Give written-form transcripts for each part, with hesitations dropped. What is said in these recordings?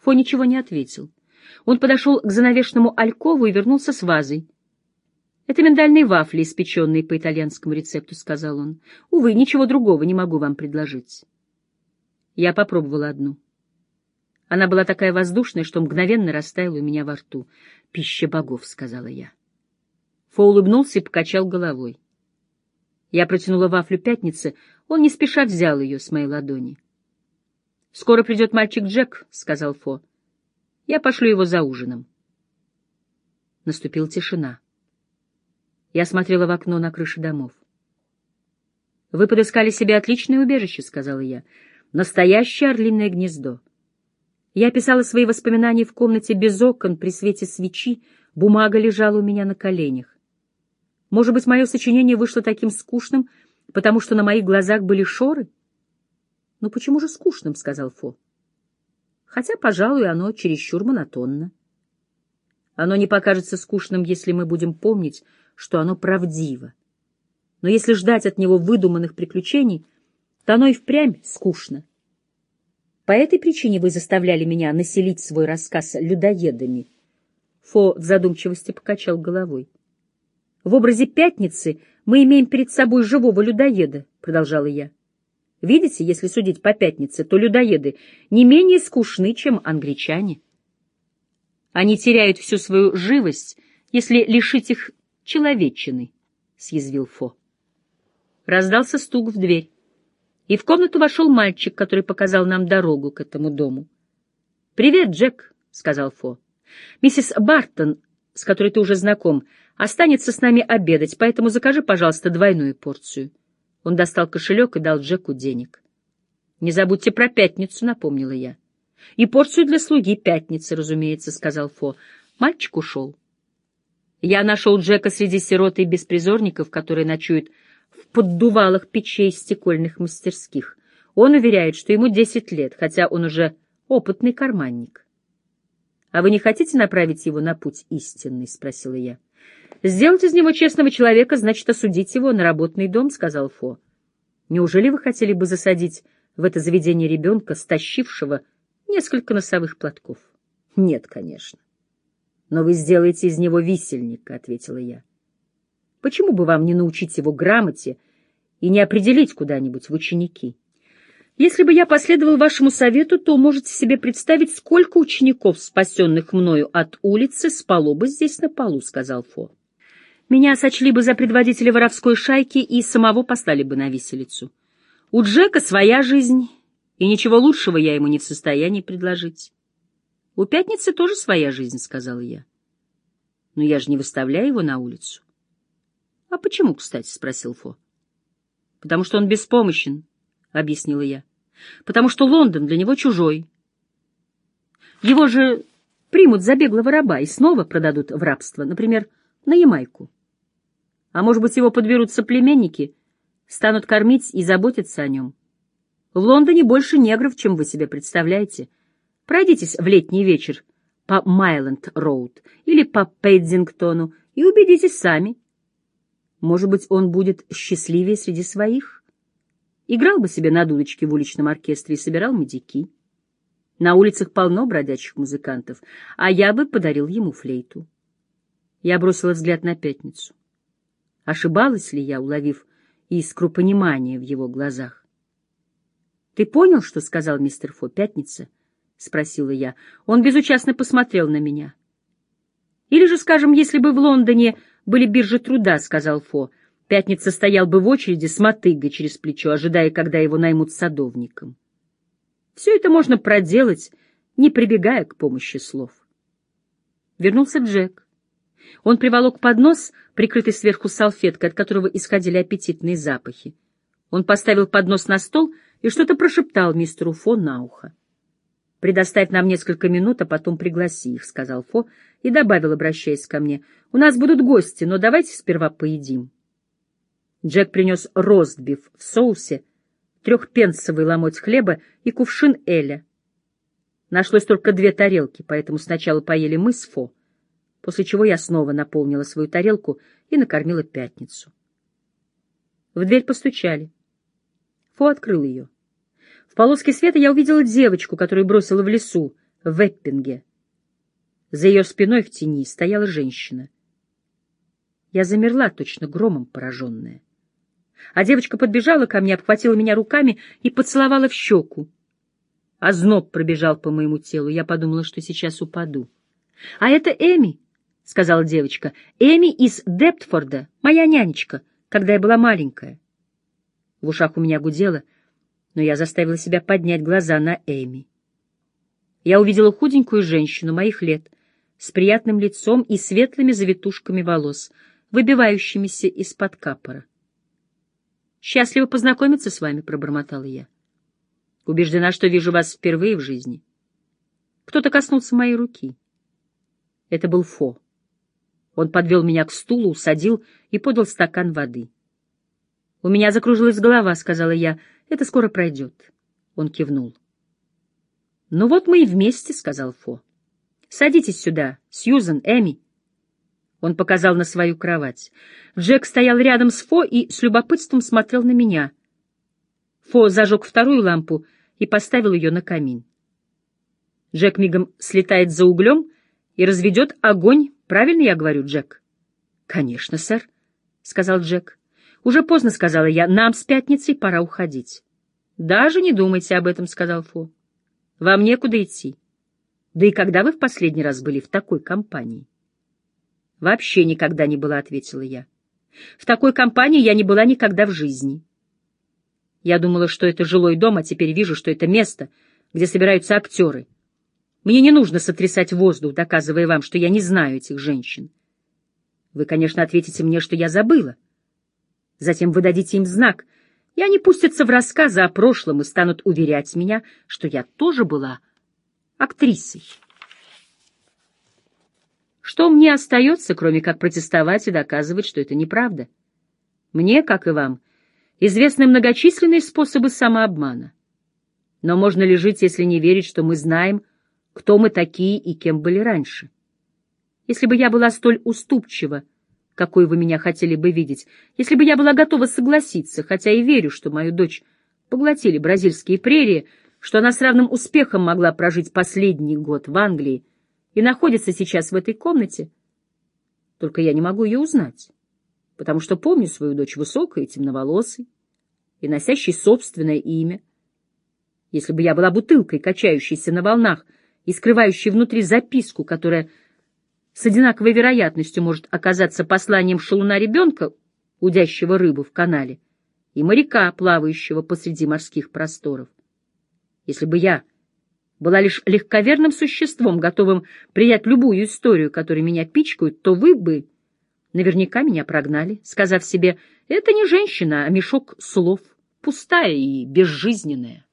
Фо ничего не ответил. Он подошел к занавешенному алькову и вернулся с вазой. «Это миндальные вафли, испеченные по итальянскому рецепту», — сказал он. «Увы, ничего другого не могу вам предложить». Я попробовала одну. Она была такая воздушная, что мгновенно растаяла у меня во рту. «Пища богов», — сказала я. Фо улыбнулся и покачал головой. Я протянула вафлю Пятнице, он не спеша взял ее с моей ладони. «Скоро придет мальчик Джек», — сказал Фо. «Я пошлю его за ужином». Наступила тишина. Я смотрела в окно на крыши домов. «Вы подыскали себе отличное убежище», — сказала я. «Настоящее орлиное гнездо». Я описала свои воспоминания в комнате без окон, при свете свечи, бумага лежала у меня на коленях. Может быть, мое сочинение вышло таким скучным, потому что на моих глазах были шоры? «Ну почему же скучным?» — сказал Фо. «Хотя, пожалуй, оно чересчур монотонно. Оно не покажется скучным, если мы будем помнить, что оно правдиво. Но если ждать от него выдуманных приключений, то оно и впрямь скучно. По этой причине вы заставляли меня населить свой рассказ людоедами». Фо в задумчивости покачал головой. «В образе Пятницы мы имеем перед собой живого людоеда», — продолжала я. «Видите, если судить по Пятнице, то людоеды не менее скучны, чем англичане. Они теряют всю свою живость, если лишить их человечины», — съязвил Фо. Раздался стук в дверь, и в комнату вошел мальчик, который показал нам дорогу к этому дому. «Привет, Джек», — сказал Фо. «Миссис Бартон, с которой ты уже знаком, останется с нами обедать, поэтому закажи, пожалуйста, двойную порцию». Он достал кошелек и дал Джеку денег. «Не забудьте про Пятницу», — напомнила я. «И порцию для слуги Пятницы, разумеется», — сказал Фо. Мальчик ушел. Я нашел Джека среди сирот и беспризорников, которые ночуют в поддувалах печей стекольных мастерских. Он уверяет, что ему 10 лет, хотя он уже опытный карманник. «А вы не хотите направить его на путь истинный?» — спросила я. «Сделать из него честного человека значит осудить его на работный дом», — сказал Фо. «Неужели вы хотели бы засадить в это заведение ребенка, стащившего несколько носовых платков?» «Нет, конечно». «Но вы сделаете из него висельника», — ответила я. «Почему бы вам не научить его грамоте и не определить куда-нибудь в ученики? Если бы я последовал вашему совету, то можете себе представить, сколько учеников, спасенных мною от улицы, спало бы здесь на полу», — сказал Фо. «Меня сочли бы за предводителя воровской шайки и самого послали бы на виселицу. У Джека своя жизнь, и ничего лучшего я ему не в состоянии предложить». «У Пятницы тоже своя жизнь», — сказала я. «Но я же не выставляю его на улицу». «А почему, кстати?» — спросил Фо. «Потому что он беспомощен», — объяснила я. «Потому что Лондон для него чужой. Его же примут за беглого раба и снова продадут в рабство, например, на Ямайку. А может быть, его подберут соплеменники, станут кормить и заботиться о нем. В Лондоне больше негров, чем вы себе представляете. Пройдитесь в летний вечер по Майленд-Роуд или по Пэддингтону и убедитесь сами. Может быть, он будет счастливее среди своих? Играл бы себе на дудочке в уличном оркестре и собирал медики. На улицах полно бродячих музыкантов, а я бы подарил ему флейту». Я бросила взгляд на Пятницу. Ошибалась ли я, уловив искру понимания в его глазах? «Ты понял, что сказал мистер Фо, Пятница?» — спросила я. Он безучастно посмотрел на меня. «Или же, скажем, если бы в Лондоне были биржи труда, — сказал Фо, — Пятница стоял бы в очереди с мотыгой через плечо, ожидая, когда его наймут садовником. Все это можно проделать, не прибегая к помощи слов». Вернулся Джек. Он приволок поднос, прикрытый сверху салфеткой, от которого исходили аппетитные запахи. Он поставил поднос на стол и что-то прошептал мистеру Фо на ухо. «Предоставь нам несколько минут, а потом пригласи их», — сказал Фо и добавил, обращаясь ко мне. «У нас будут гости, но давайте сперва поедим». Джек принес ростбиф в соусе, 3-пенсовый ломоть хлеба и кувшин эля. Нашлось только 2 тарелки, поэтому сначала поели мы с Фо, после чего я снова наполнила свою тарелку и накормила Пятницу. В дверь постучали. Фо открыл ее. В полоске света я увидела девочку, которую бросила в лесу в Эппинге. За ее спиной в тени стояла женщина. Я замерла, точно громом пораженная. А девочка подбежала ко мне, обхватила меня руками и поцеловала в щеку. Озноб пробежал по моему телу. Я подумала, что сейчас упаду. — А это Эми, — сказала девочка. — Эми из Дептфорда, моя нянечка, когда я была маленькая. В ушах у меня гудело, но я заставила себя поднять глаза на Эми. Я увидела худенькую женщину моих лет, с приятным лицом и светлыми завитушками волос, выбивающимися из-под капора. «Счастливо познакомиться с вами», — пробормотала я. «Убеждена, что вижу вас впервые в жизни». Кто-то коснулся моей руки. Это был Фо. Он подвел меня к стулу, усадил и подал стакан воды. «У меня закружилась голова», — сказала я. «Это скоро пройдет». Он кивнул. «Ну вот мы и вместе», — сказал Фо. «Садитесь сюда, Сьюзен, Эми». Он показал на свою кровать. Джек стоял рядом с Фо и с любопытством смотрел на меня. Фо зажег вторую лампу и поставил ее на камин. Джек мигом слетает за углем и разведет огонь. Правильно я говорю, Джек? — Конечно, сэр, — сказал Джек. — Уже поздно, — сказала я, — нам с пятницей пора уходить. — Даже не думайте об этом, — сказал Фо. — Вам некуда идти. Да и когда вы в последний раз были в такой компании? — Вообще никогда не была, — ответила я. В такой компании я не была никогда в жизни. Я думала, что это жилой дом, а теперь вижу, что это место, где собираются актеры. Мне не нужно сотрясать воздух, доказывая вам, что я не знаю этих женщин. Вы, конечно, ответите мне, что я забыла. Затем вы дадите им знак, и они пустятся в рассказы о прошлом и станут уверять меня, что я тоже была актрисой. Что мне остается, кроме как протестовать и доказывать, что это неправда? Мне, как и вам, известны многочисленные способы самообмана. Но можно ли жить, если не верить, что мы знаем, кто мы такие и кем были раньше? Если бы я была столь уступчива, какой вы меня хотели бы видеть, если бы я была готова согласиться, хотя и верю, что мою дочь поглотили бразильские прерии, что она с равным успехом могла прожить последний год в Англии и находится сейчас в этой комнате, только я не могу ее узнать, потому что помню свою дочь высокой и темноволосой, и носящей собственное имя. Если бы я была бутылкой, качающейся на волнах и скрывающей внутри записку, которая с одинаковой вероятностью может оказаться посланием шалуна ребенка, удящего рыбу в канале, и моряка, плавающего посреди морских просторов. Если бы я была лишь легковерным существом, готовым принять любую историю, которой меня пичкают, то вы бы наверняка меня прогнали, сказав себе: «Это не женщина, а мешок слов, пустая и безжизненная».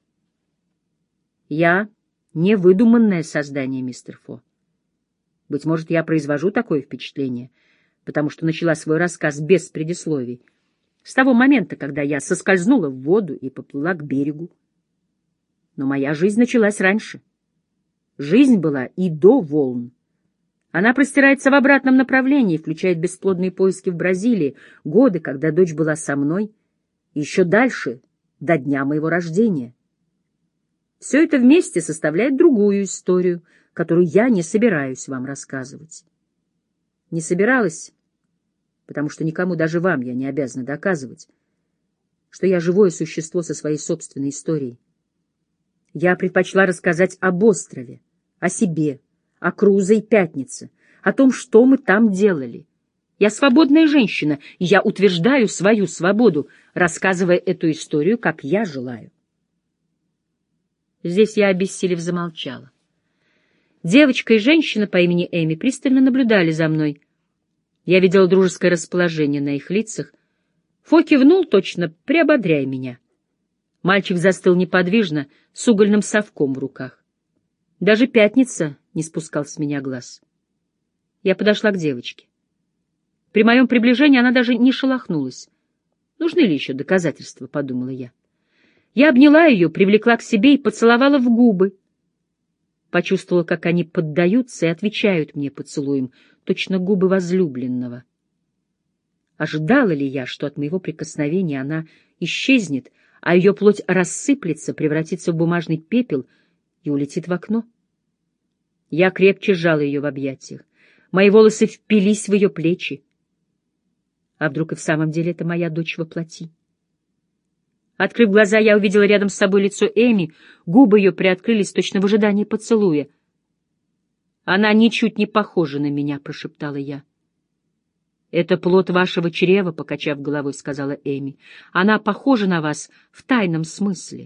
Я — невыдуманное создание, мистер Фо. Быть может, я произвожу такое впечатление, потому что начала свой рассказ без предисловий, с того момента, когда я соскользнула в воду и поплыла к берегу. Но моя жизнь началась раньше. Жизнь была и до волн. Она простирается в обратном направлении, включает бесплодные поиски в Бразилии, годы, когда дочь была со мной, и еще дальше, до дня моего рождения. Все это вместе составляет другую историю, которую я не собираюсь вам рассказывать. Не собиралась, потому что никому, даже вам, я не обязана доказывать, что я живое существо со своей собственной историей. Я предпочла рассказать об острове, о себе, о Крузо и Пятнице, о том, что мы там делали. Я свободная женщина, и я утверждаю свою свободу, рассказывая эту историю, как я желаю. Здесь я, обессилев, замолчала. Девочка и женщина по имени Эми пристально наблюдали за мной. Я видела дружеское расположение на их лицах. Фо кивнул, точно приободряя меня. Мальчик застыл неподвижно, с угольным совком в руках. Даже Пятница не спускал с меня глаз. Я подошла к девочке. При моем приближении она даже не шелохнулась. Нужны ли еще доказательства, подумала я. Я обняла ее, привлекла к себе и поцеловала в губы. Почувствовала, как они поддаются и отвечают мне поцелуем, точно губы возлюбленного. Ожидала ли я, что от моего прикосновения она исчезнет, а ее плоть рассыплется, превратится в бумажный пепел и улетит в окно? Я крепче сжал ее в объятиях. Мои волосы впились в ее плечи. А вдруг и в самом деле это моя дочь во плоти? Открыв глаза, я увидела рядом с собой лицо Эми, губы ее приоткрылись точно в ожидании поцелуя. «Она ничуть не похожа на меня», — прошептала я. «Это плод вашего чрева», — покачав головой, сказала Эми. «Она похожа на вас в тайном смысле».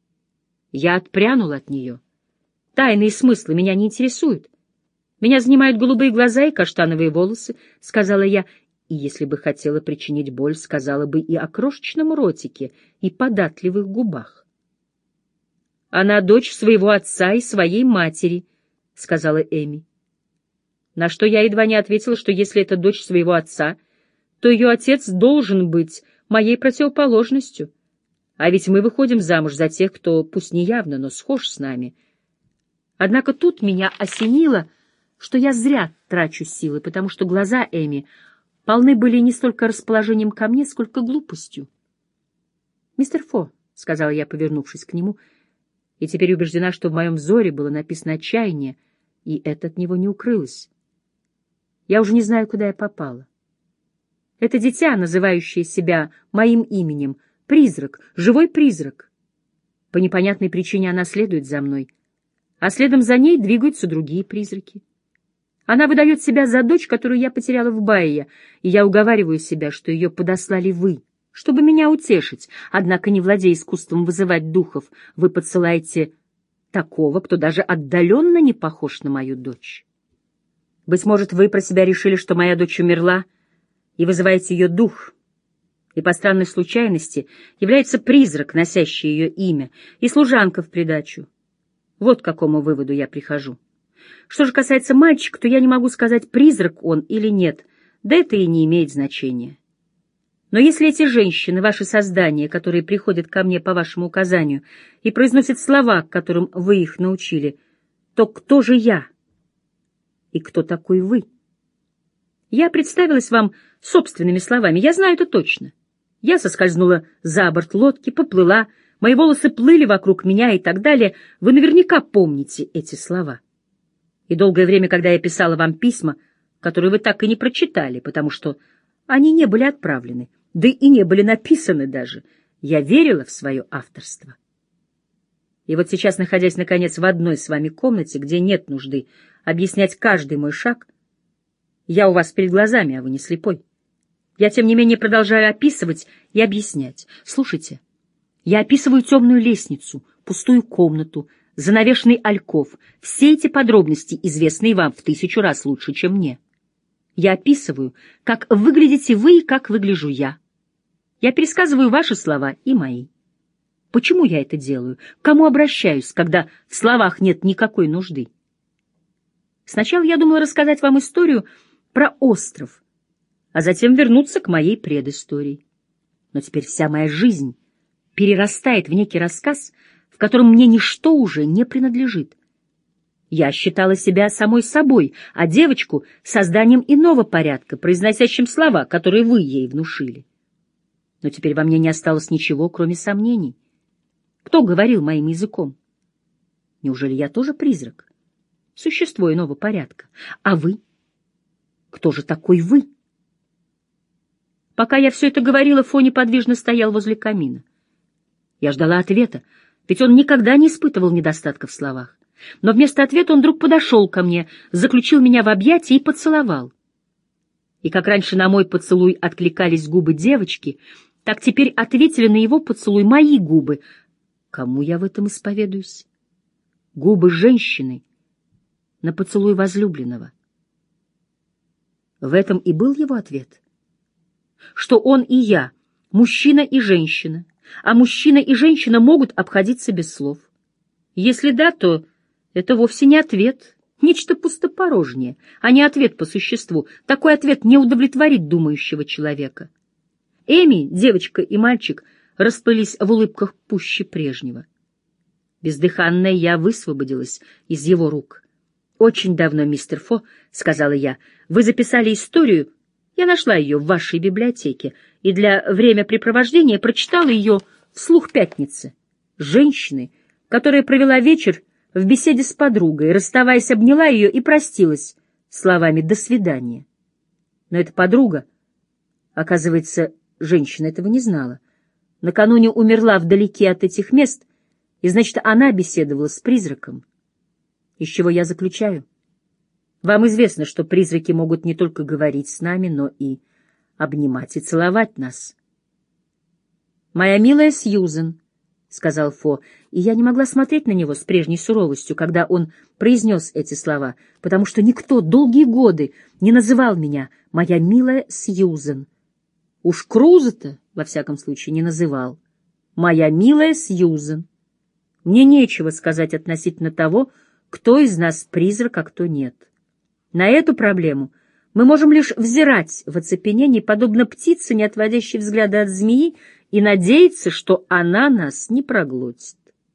Я отпрянула от нее. «Тайные смыслы меня не интересуют. Меня занимают голубые глаза и каштановые волосы», — сказала я, и если бы хотела причинить боль, сказала бы и о крошечном ротике, и податливых губах. «Она дочь своего отца и своей матери», — сказала Эми. На что я едва не ответила, что если это дочь своего отца, то ее отец должен быть моей противоположностью. А ведь мы выходим замуж за тех, кто, пусть не явно, но схож с нами. Однако тут меня осенило, что я зря трачу силы, потому что глаза Эми полны были не столько расположением ко мне, сколько глупостью. «Мистер Фо», — сказала я, повернувшись к нему, и теперь убеждена, что в моем взоре было написано отчаяние, и это от него не укрылось. Я уже не знаю, куда я попала. Это дитя, называющее себя моим именем, призрак, живой призрак. По непонятной причине она следует за мной, а следом за ней двигаются другие призраки. Она выдает себя за дочь, которую я потеряла в Баия, и я уговариваю себя, что ее подослали вы, чтобы меня утешить. Однако, не владея искусством вызывать духов, вы подсылаете такого, кто даже отдаленно не похож на мою дочь. Быть может, вы про себя решили, что моя дочь умерла, и вызываете ее дух, и по странной случайности является призрак, носящий ее имя, и служанка в придачу. Вот к какому выводу я прихожу. Что же касается мальчика, то я не могу сказать, призрак он или нет, да это и не имеет значения. Но если эти женщины, ваши создания, которые приходят ко мне по вашему указанию и произносят слова, которым вы их научили, то кто же я? И кто такой вы? Я представилась вам собственными словами, я знаю это точно. Я соскользнула за борт лодки, поплыла, мои волосы плыли вокруг меня и так далее. Вы наверняка помните эти слова. И долгое время, когда я писала вам письма, которые вы так и не прочитали, потому что они не были отправлены, да и не были написаны даже, я верила в свое авторство. И вот сейчас, находясь, наконец, в одной с вами комнате, где нет нужды объяснять каждый мой шаг, я у вас перед глазами, а вы не слепой. Я, тем не менее, продолжаю описывать и объяснять. Слушайте, я описываю темную лестницу, пустую комнату, занавешенный альков. Все эти подробности, известные вам в 1000 раз лучше, чем мне. Я описываю, как выглядите вы и как выгляжу я. Я пересказываю ваши слова и мои. Почему я это делаю? К кому обращаюсь, когда в словах нет никакой нужды? Сначала я думала рассказать вам историю про остров, а затем вернуться к моей предыстории. Но теперь вся моя жизнь перерастает в некий рассказ, в котором мне ничто уже не принадлежит. Я считала себя самой собой, а девочку — созданием иного порядка, произносящим слова, которые вы ей внушили. Но теперь во мне не осталось ничего, кроме сомнений. Кто говорил моим языком? Неужели я тоже призрак? Существо иного порядка. А вы? Кто же такой вы? Пока я все это говорила, Фо неподвижно стоял возле камина. Я ждала ответа, ведь он никогда не испытывал недостатка в словах. Но вместо ответа он вдруг подошел ко мне, заключил меня в объятия и поцеловал. И как раньше на мой поцелуй откликались губы девочки, так теперь ответили на его поцелуй мои губы. Кому я в этом исповедуюсь? Губы женщины на поцелуй возлюбленного. В этом и был его ответ. Что он и я, мужчина и женщина, а мужчина и женщина могут обходиться без слов. Если да, то это вовсе не ответ, нечто пустопорожнее, а не ответ по существу. Такой ответ не удовлетворит думающего человека. Эми, девочка и мальчик расплылись в улыбках пуще прежнего. Бездыханная я высвободилась из его рук. «Очень давно, мистер Фо, — сказала я, — вы записали историю, я нашла ее в вашей библиотеке, и для времяпрепровождения прочитала ее вслух пятницы. Женщины, которая провела вечер в беседе с подругой, расставаясь, обняла ее и простилась словами «до свидания». Но эта подруга, оказывается, женщина этого не знала, накануне умерла вдалеке от этих мест, и, значит, она беседовала с призраком. Из чего я заключаю? Вам известно, что призраки могут не только говорить с нами, но и обнимать и целовать нас. «Моя милая Сьюзен», — сказал Фо, и я не могла смотреть на него с прежней суровостью, когда он произнес эти слова, потому что никто долгие годы не называл меня «моя милая Сьюзен». Уж Круза-то, во всяком случае, не называл. «Моя милая Сьюзен». Мне нечего сказать относительно того, кто из нас призрак, а кто нет. На эту проблему мы можем лишь взирать в оцепенении, подобно птице, не отводящей взгляда от змеи, и надеяться, что она нас не проглотит.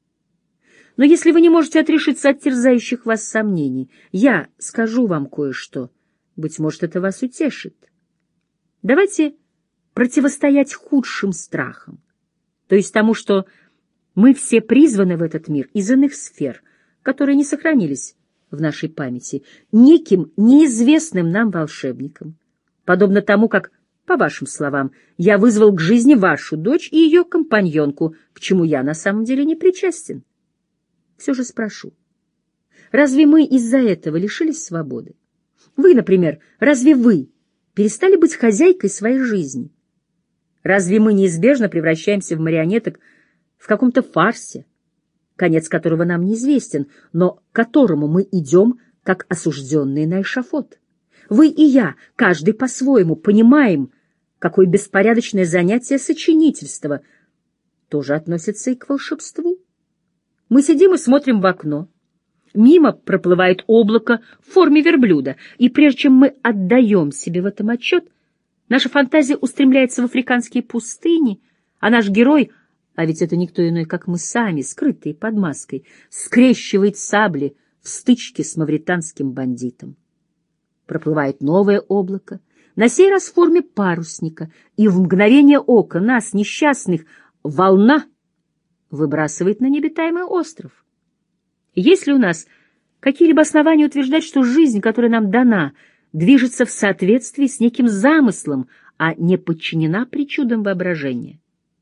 Но если вы не можете отрешиться от терзающих вас сомнений, я скажу вам кое-что. Быть может, это вас утешит. Давайте противостоять худшим страхам, то есть тому, что мы все призваны в этот мир из иных сфер, которые не сохранились в нашей памяти, неким неизвестным нам волшебником, подобно тому, как, по вашим словам, я вызвал к жизни вашу дочь и ее компаньонку, к чему я на самом деле не причастен. Все же спрошу, разве мы из-за этого лишились свободы? Вы, например, разве вы перестали быть хозяйкой своей жизни? Разве мы неизбежно превращаемся в марионеток в каком-то фарсе, конец которого нам неизвестен, но к которому мы идем, как осужденные на эшафот? Вы и я, каждый по-своему, понимаем, какое беспорядочное занятие сочинительства тоже относится и к волшебству. Мы сидим и смотрим в окно. Мимо проплывает облако в форме верблюда, и прежде чем мы отдаем себе в этом отчет, наша фантазия устремляется в африканские пустыни, а наш герой, а ведь это никто иной, как мы сами, скрытые под маской, скрещивает сабли в стычке с мавританским бандитом. Проплывает новое облако, на сей раз в форме парусника, и в мгновение ока нас, несчастных, волна выбрасывает на необитаемый остров. Есть ли у нас какие-либо основания утверждать, что жизнь, которая нам дана, движется в соответствии с неким замыслом, а не подчинена причудам воображения?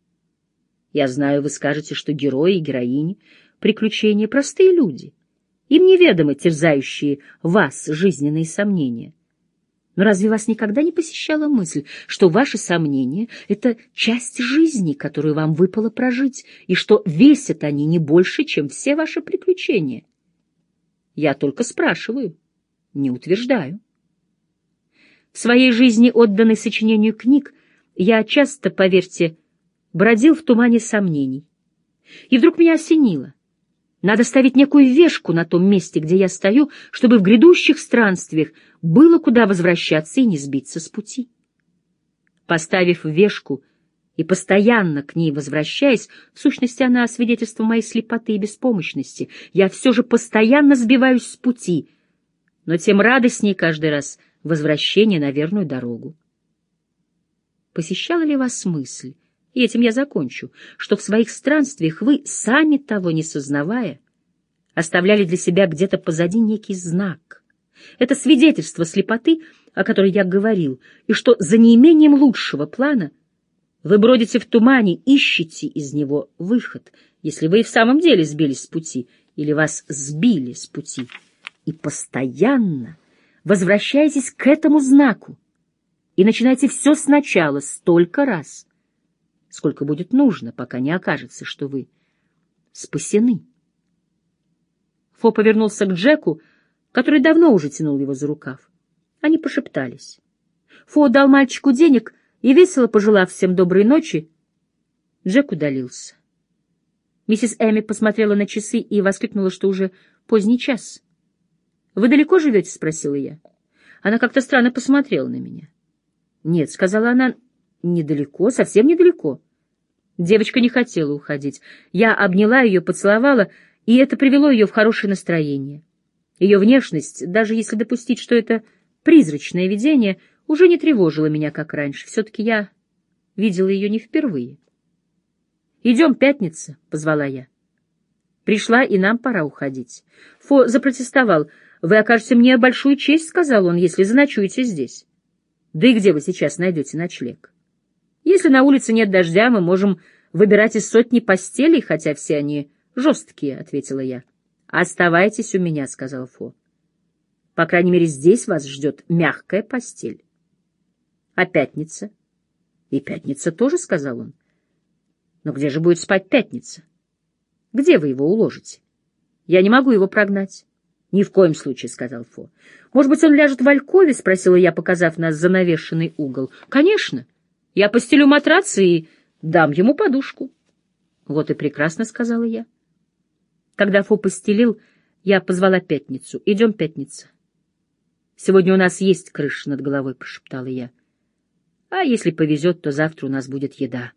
Я знаю, вы скажете, что герои и героини приключения — простые люди. Им неведомы терзающие вас жизненные сомнения. Но разве вас никогда не посещала мысль, что ваши сомнения — это часть жизни, которую вам выпало прожить, и что весят они не больше, чем все ваши приключения? Я только спрашиваю, не утверждаю. В своей жизни, отданной сочинению книг, я часто, поверьте, бродил в тумане сомнений. И вдруг меня осенило. Надо ставить некую вешку на том месте, где я стою, чтобы в грядущих странствиях было куда возвращаться и не сбиться с пути. Поставив вешку и постоянно к ней возвращаясь, в сущности, она свидетельство моей слепоты и беспомощности, я все же постоянно сбиваюсь с пути, но тем радостнее каждый раз возвращение на верную дорогу. Посещала ли вас мысль, и этим я закончу, что в своих странствиях вы, сами того не сознавая, оставляли для себя где-то позади некий знак? Это свидетельство слепоты, о которой я говорил, и что за неимением лучшего плана вы бродите в тумане, ищете из него выход, если вы и в самом деле сбились с пути, или вас сбили с пути, и постоянно возвращаетесь к этому знаку и начинаете все сначала столько раз, сколько будет нужно, пока не окажется, что вы спасены. Фо повернулся к Джеку, который давно уже тянул его за рукав. Они пошептались. Фо дал мальчику денег и, весело пожелав всем доброй ночи, Джек удалился. Миссис Эми посмотрела на часы и воскликнула, что уже поздний час. «Вы далеко живете?» — спросила я. Она как-то странно посмотрела на меня. «Нет», — сказала она, — «недалеко, совсем недалеко». Девочка не хотела уходить. Я обняла ее, поцеловала, и это привело ее в хорошее настроение. Ее внешность, даже если допустить, что это призрачное видение, уже не тревожила меня, как раньше. Все-таки я видела ее не впервые. «Идем, пятница», — позвала я. Пришла, и нам пора уходить. Фо запротестовал. «Вы окажете мне большую честь», — сказал он, — «если заночуете здесь. Да и где вы сейчас найдете ночлег? Если на улице нет дождя, мы можем выбирать из сотни постелей, хотя все они жесткие», — ответила я. «Оставайтесь у меня», — сказал Фо. «По крайней мере, здесь вас ждет мягкая постель». «А пятница?» «И пятница тоже», — сказал он. «Но где же будет спать пятница? Где вы его уложите? Я не могу его прогнать». «Ни в коем случае», — сказал Фо. «Может быть, он ляжет в алькове?» — спросила я, показав на занавешенный угол. «Конечно. Я постелю матрац и дам ему подушку». «Вот и прекрасно», — сказала я. Когда Фо постелил, я позвала Пятницу. «Идем, Пятница». «Сегодня у нас есть крыша над головой», — прошептала я. «А если повезет, то завтра у нас будет еда».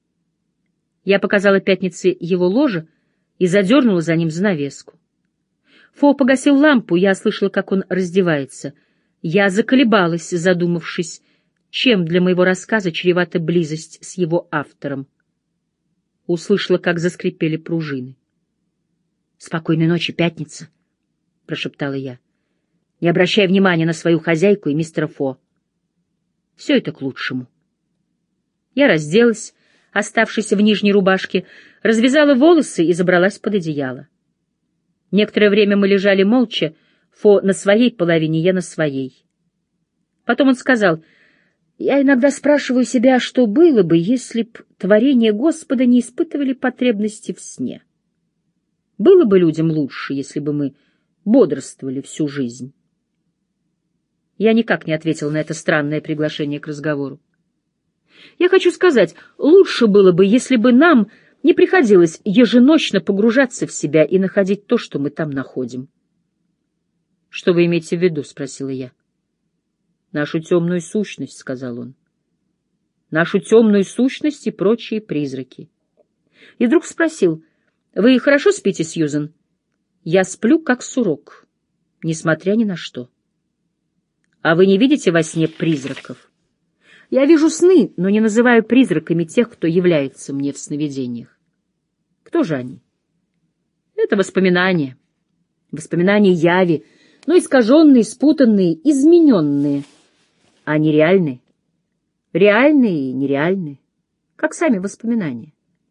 Я показала Пятнице его ложе и задернула за ним занавеску. Фо погасил лампу, я слышала, как он раздевается. Я заколебалась, задумавшись, чем для моего рассказа чревата близость с его автором. Услышала, как заскрипели пружины. «Спокойной ночи, Пятница», — прошептала я, не обращая внимания на свою хозяйку и мистера Фо. Все это к лучшему. Я разделась, оставшись в нижней рубашке, развязала волосы и забралась под одеяло. Некоторое время мы лежали молча, Фо на своей половине, я на своей. Потом он сказал: «Я иногда спрашиваю себя, что было бы, если б творения Господа не испытывали потребности в сне. Было бы людям лучше, если бы мы бодрствовали всю жизнь». Я никак не ответил на это странное приглашение к разговору. Я хочу сказать, лучше было бы, если бы нам не приходилось еженочно погружаться в себя и находить то, что мы там находим. — Что вы имеете в виду? — спросила я. — Нашу темную сущность, — сказал он. — Нашу темную сущность и прочие призраки. И вдруг спросил: — Вы хорошо спите, Сьюзен? — Я сплю, как сурок, несмотря ни на что. — А вы не видите во сне призраков? — Я вижу сны, но не называю призраками тех, кто является мне в сновидениях. Кто же они? Это воспоминания. Воспоминания яви, но искаженные, спутанные, измененные. Они реальны. Реальные и нереальны, как сами воспоминания.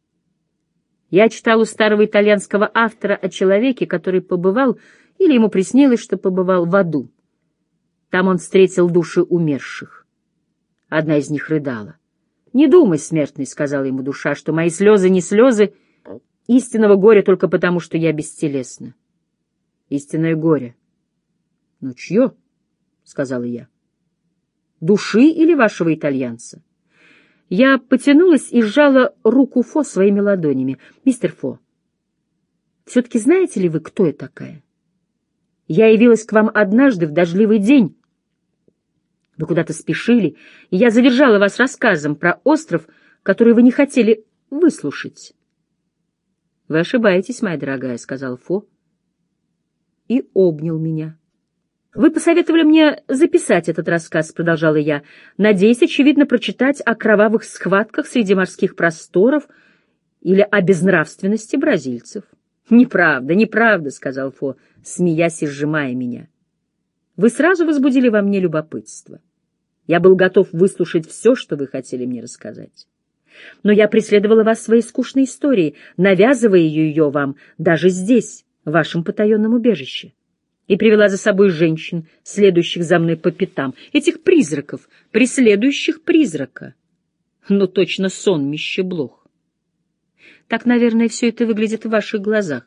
Я читал у старого итальянского автора о человеке, который побывал, или ему приснилось, что побывал в аду. Там он встретил души умерших. Одна из них рыдала. «Не думай, смертный, — сказала ему душа, — что мои слезы не слезы истинного горя только потому, что я бестелесна. Истинное горе. — Ну, чье? — сказала я. — Души или вашего итальянца? Я потянулась и сжала руку Фо своими ладонями. — Мистер Фо, все-таки знаете ли вы, кто я такая? Я явилась к вам однажды в дождливый день. Вы куда-то спешили, и я задержала вас рассказом про остров, который вы не хотели выслушать. — Вы ошибаетесь, моя дорогая, — сказал Фо и обнял меня. — Вы посоветовали мне записать этот рассказ, — продолжала я, — надеясь, очевидно, прочитать о кровавых схватках среди морских просторов или о безнравственности бразильцев. — Неправда, неправда, — сказал Фо, смеясь и сжимая меня. — Вы сразу возбудили во мне любопытство. Я был готов выслушать все, что вы хотели мне рассказать. Но я преследовала вас своей скучной историей, навязывая ее вам даже здесь, в вашем потаенном убежище, и привела за собой женщин, следующих за мной по пятам, этих призраков, преследующих призрака. Ну, точно сонмище блох. Так, наверное, все это выглядит в ваших глазах.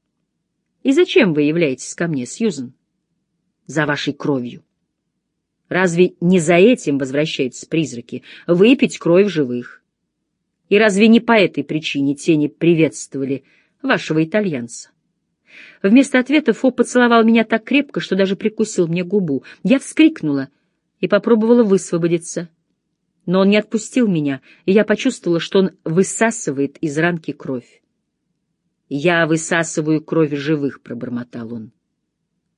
И зачем вы являетесь ко мне, Сьюзен? За вашей кровью. Разве не за этим возвращаются призраки? Выпить кровь живых. И разве не по этой причине тени приветствовали вашего итальянца? Вместо ответа Фо поцеловал меня так крепко, что даже прикусил мне губу. Я вскрикнула и попробовала высвободиться. Но он не отпустил меня, и я почувствовала, что он высасывает из ранки кровь. «Я высасываю кровь живых», — пробормотал он.